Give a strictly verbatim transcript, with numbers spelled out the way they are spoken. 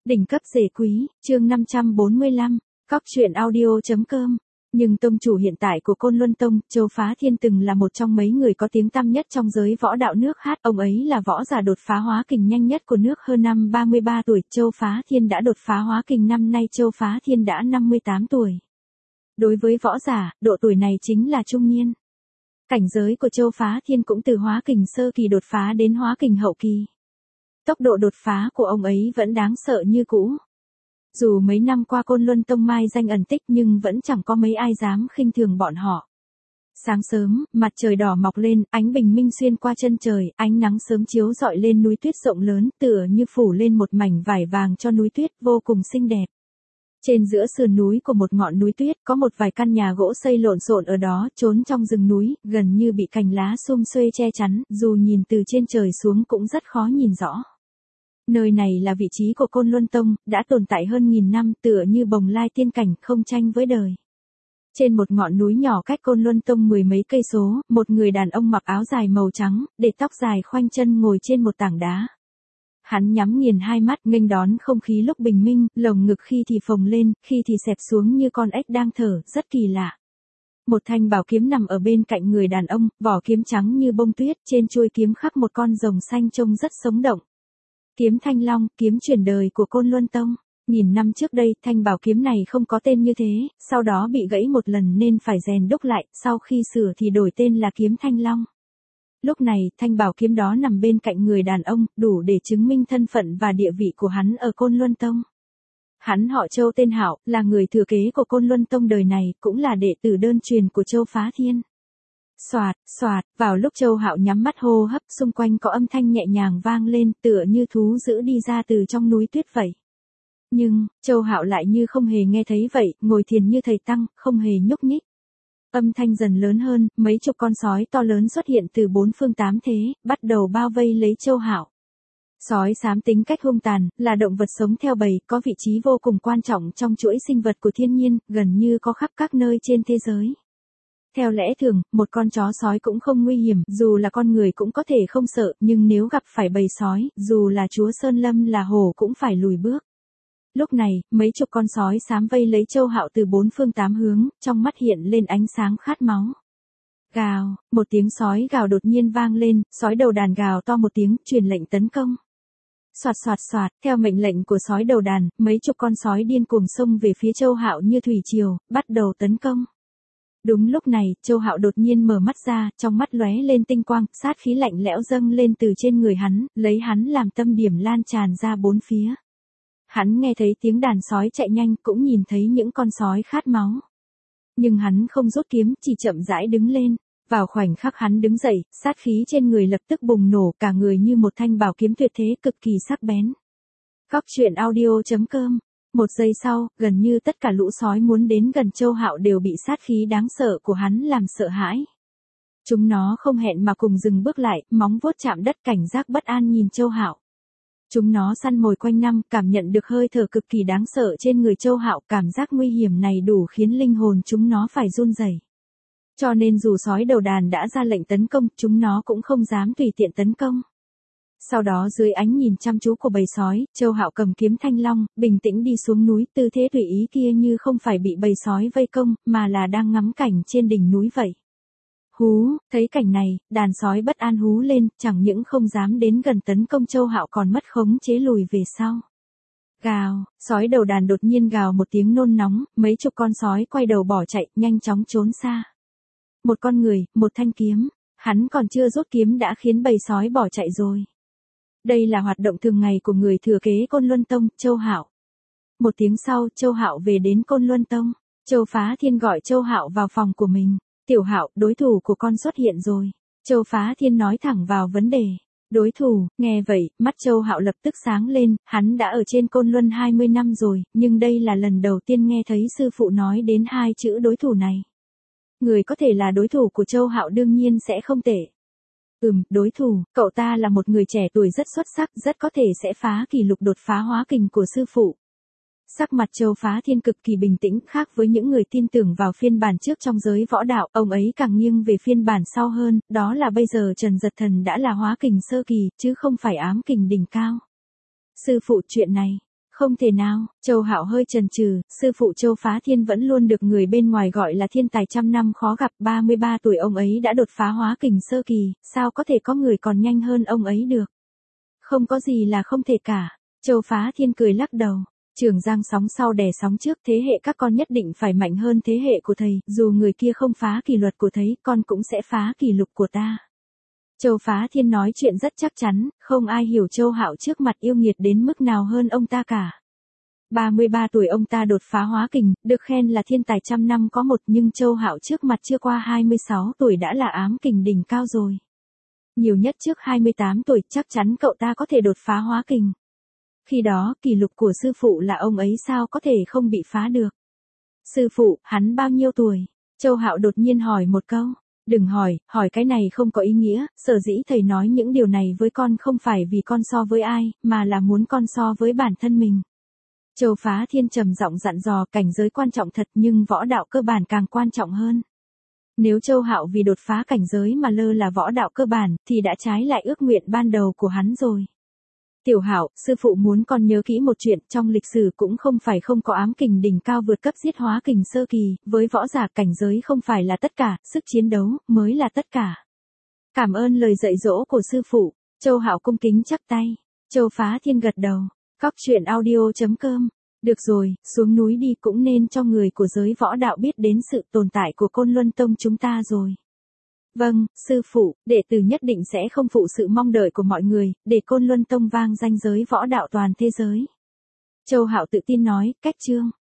Đỉnh cấp rể quý, chương năm trăm bốn mươi lăm, cóc truyện audio chấm com. Nhưng tông chủ hiện tại của Côn Luân Tông, Châu Phá Thiên từng là một trong mấy người có tiếng tăm nhất trong giới võ đạo nước hát. Ông ấy là võ giả đột phá hóa kình nhanh nhất của nước. Hơn năm ba mươi ba tuổi, Châu Phá Thiên đã đột phá hóa kình. Năm nay Châu Phá Thiên đã năm mươi tám tuổi. Đối với võ giả, độ tuổi này chính là trung niên. Cảnh giới của Châu Phá Thiên cũng từ hóa kình sơ kỳ đột phá đến hóa kình hậu kỳ. Tốc độ đột phá của ông ấy vẫn đáng sợ như cũ. Dù mấy năm qua Côn Luân Tông mai danh ẩn tích nhưng vẫn chẳng có mấy ai dám khinh thường bọn họ. Sáng sớm, mặt trời đỏ mọc lên, ánh bình minh xuyên qua chân trời, ánh nắng sớm chiếu rọi lên núi tuyết rộng lớn, tựa như phủ lên một mảnh vải vàng cho núi tuyết, vô cùng xinh đẹp. Trên giữa sườn núi của một ngọn núi tuyết, có một vài căn nhà gỗ xây lộn xộn ở đó, trốn trong rừng núi, gần như bị cành lá sum xuê che chắn, dù nhìn từ trên trời xuống cũng rất khó nhìn rõ. Nơi này là vị trí của Côn Luân Tông, đã tồn tại hơn nghìn năm, tựa như bồng lai tiên cảnh, không tranh với đời. Trên một ngọn núi nhỏ cách Côn Luân Tông mười mấy cây số, một người đàn ông mặc áo dài màu trắng, để tóc dài khoanh chân ngồi trên một tảng đá. Hắn nhắm nghiền hai mắt, nghênh đón không khí lúc bình minh, lồng ngực khi thì phồng lên, khi thì xẹp xuống như con ếch đang thở, rất kỳ lạ. Một thanh bảo kiếm nằm ở bên cạnh người đàn ông, vỏ kiếm trắng như bông tuyết, trên chuôi kiếm khắc một con rồng xanh trông rất sống động. Kiếm Thanh Long, kiếm truyền đời của Côn Luân Tông. Nghìn năm trước đây, thanh bảo kiếm này không có tên như thế, sau đó bị gãy một lần nên phải rèn đúc lại, sau khi sửa thì đổi tên là kiếm Thanh Long. Lúc này, thanh bảo kiếm đó nằm bên cạnh người đàn ông, đủ để chứng minh thân phận và địa vị của hắn ở Côn Luân Tông. Hắn họ Châu tên Hạo, là người thừa kế của Côn Luân Tông đời này, cũng là đệ tử đơn truyền của Châu Phá Thiên. Soạt, soạt, vào lúc Châu Hạo nhắm mắt hô hấp, xung quanh có âm thanh nhẹ nhàng vang lên, tựa như thú dữ đi ra từ trong núi tuyết vậy. Nhưng, Châu Hạo lại như không hề nghe thấy vậy, ngồi thiền như thầy tăng, không hề nhúc nhích. Âm thanh dần lớn hơn, mấy chục con sói to lớn xuất hiện từ bốn phương tám thế, bắt đầu bao vây lấy Châu Hạo. Sói xám tính cách hung tàn, là động vật sống theo bầy, có vị trí vô cùng quan trọng trong chuỗi sinh vật của thiên nhiên, gần như có khắp các nơi trên thế giới. Theo lẽ thường, một con chó sói cũng không nguy hiểm, dù là con người cũng có thể không sợ, nhưng nếu gặp phải bầy sói, dù là chúa Sơn Lâm là hổ cũng phải lùi bước. Lúc này, mấy chục con sói xám vây lấy Châu Hạo từ bốn phương tám hướng, trong mắt hiện lên ánh sáng khát máu. Gào, một tiếng sói gào đột nhiên vang lên, sói đầu đàn gào to một tiếng, truyền lệnh tấn công. Soạt soạt soạt, theo mệnh lệnh của sói đầu đàn, mấy chục con sói điên cuồng xông về phía Châu Hạo như thủy triều, bắt đầu tấn công. Đúng lúc này, Châu Hạo đột nhiên mở mắt ra, trong mắt lóe lên tinh quang, sát khí lạnh lẽo dâng lên từ trên người hắn, lấy hắn làm tâm điểm lan tràn ra bốn phía. Hắn nghe thấy tiếng đàn sói chạy nhanh, cũng nhìn thấy những con sói khát máu. Nhưng hắn không rút kiếm, chỉ chậm rãi đứng lên. Vào khoảnh khắc hắn đứng dậy, sát khí trên người lập tức bùng nổ, cả người như một thanh bảo kiếm tuyệt thế, cực kỳ sắc bén. Cóc truyện audio chấm com. Một giây sau, gần như tất cả lũ sói muốn đến gần Châu Hạo đều bị sát khí đáng sợ của hắn làm sợ hãi. Chúng nó không hẹn mà cùng dừng bước lại, móng vuốt chạm đất, cảnh giác bất an nhìn Châu Hạo. Chúng nó săn mồi quanh năm, cảm nhận được hơi thở cực kỳ đáng sợ trên người Châu Hạo, cảm giác nguy hiểm này đủ khiến linh hồn chúng nó phải run rẩy. Cho nên dù sói đầu đàn đã ra lệnh tấn công, chúng nó cũng không dám tùy tiện tấn công. Sau đó dưới ánh nhìn chăm chú của bầy sói, Châu Hạo cầm kiếm Thanh Long, bình tĩnh đi xuống núi, tư thế tùy ý kia như không phải bị bầy sói vây công, mà là đang ngắm cảnh trên đỉnh núi vậy. Hú, thấy cảnh này, đàn sói bất an hú lên, chẳng những không dám đến gần tấn công Châu Hạo còn mất khống chế lùi về sau. Gào, sói đầu đàn đột nhiên gào một tiếng nôn nóng, mấy chục con sói quay đầu bỏ chạy, nhanh chóng trốn xa. Một con người, một thanh kiếm, hắn còn chưa rút kiếm đã khiến bầy sói bỏ chạy rồi. Đây là hoạt động thường ngày của người thừa kế Côn Luân Tông, Châu Hạo. Một tiếng sau, Châu Hạo về đến Côn Luân Tông. Châu Phá Thiên gọi Châu Hạo vào phòng của mình. Tiểu Hạo, đối thủ của con xuất hiện rồi. Châu Phá Thiên nói thẳng vào vấn đề. Đối thủ, nghe vậy, mắt Châu Hạo lập tức sáng lên, hắn đã ở trên Côn Luân hai mươi năm rồi, nhưng đây là lần đầu tiên nghe thấy sư phụ nói đến hai chữ đối thủ này. Người có thể là đối thủ của Châu Hạo đương nhiên sẽ không tệ. Ừm, đối thủ, cậu ta là một người trẻ tuổi rất xuất sắc, rất có thể sẽ phá kỷ lục đột phá hóa kình của sư phụ. Sắc mặt Châu Phá Thiên cực kỳ bình tĩnh, khác với những người tin tưởng vào phiên bản trước trong giới võ đạo, ông ấy càng nghiêng về phiên bản sau hơn, đó là bây giờ Trần Giật Thần đã là hóa kình sơ kỳ, chứ không phải ám kình đỉnh cao. Sư phụ, chuyện này, Không thể nào, Châu Hạo hơi chần chừ, sư phụ Châu Phá Thiên vẫn luôn được người bên ngoài gọi là thiên tài trăm năm khó gặp, ba mươi ba tuổi ông ấy đã đột phá hóa kình sơ kỳ, sao có thể có người còn nhanh hơn ông ấy được. Không có gì là không thể cả. Châu Phá Thiên cười lắc đầu. Trường Giang sóng sau đè sóng trước, thế hệ các con nhất định phải mạnh hơn thế hệ của thầy, dù người kia không phá kỷ luật của thầy, con cũng sẽ phá kỷ lục của ta. Châu Phá Thiên nói chuyện rất chắc chắn, không ai hiểu Châu Hạo trước mặt yêu nghiệt đến mức nào hơn ông ta cả. ba mươi ba tuổi ông ta đột phá hóa kình, được khen là thiên tài trăm năm có một, nhưng Châu Hạo trước mặt chưa qua hai mươi sáu tuổi đã là ám kình đỉnh cao rồi. Nhiều nhất trước hai mươi tám tuổi, chắc chắn cậu ta có thể đột phá hóa kình. Khi đó, kỷ lục của sư phụ là ông ấy sao có thể không bị phá được. Sư phụ, hắn bao nhiêu tuổi? Châu Hạo đột nhiên hỏi một câu. Đừng hỏi, hỏi cái này không có ý nghĩa, sở dĩ thầy nói những điều này với con không phải vì con so với ai, mà là muốn con so với bản thân mình. Châu Phá Thiên trầm giọng dặn dò, cảnh giới quan trọng thật nhưng võ đạo cơ bản càng quan trọng hơn. Nếu Châu Hạo vì đột phá cảnh giới mà lơ là võ đạo cơ bản, thì đã trái lại ước nguyện ban đầu của hắn rồi. Tiểu Hạo, sư phụ muốn con nhớ kỹ một chuyện, trong lịch sử cũng không phải không có ám kình đỉnh cao vượt cấp giết hóa kình sơ kỳ, với võ giả cảnh giới không phải là tất cả, sức chiến đấu mới là tất cả. Cảm ơn lời dạy dỗ của sư phụ. Châu Hạo cung kính chắp tay. Châu Phá Thiên gật đầu. Cóc truyện audio chấm com. Được rồi, xuống núi đi, cũng nên cho người của giới võ đạo biết đến sự tồn tại của Côn Luân Tông chúng ta rồi. Vâng, sư phụ, đệ tử nhất định sẽ không phụ sự mong đợi của mọi người, để Côn Luân Tông vang danh giới võ đạo toàn thế giới. Châu Hạo tự tin nói, cách chương.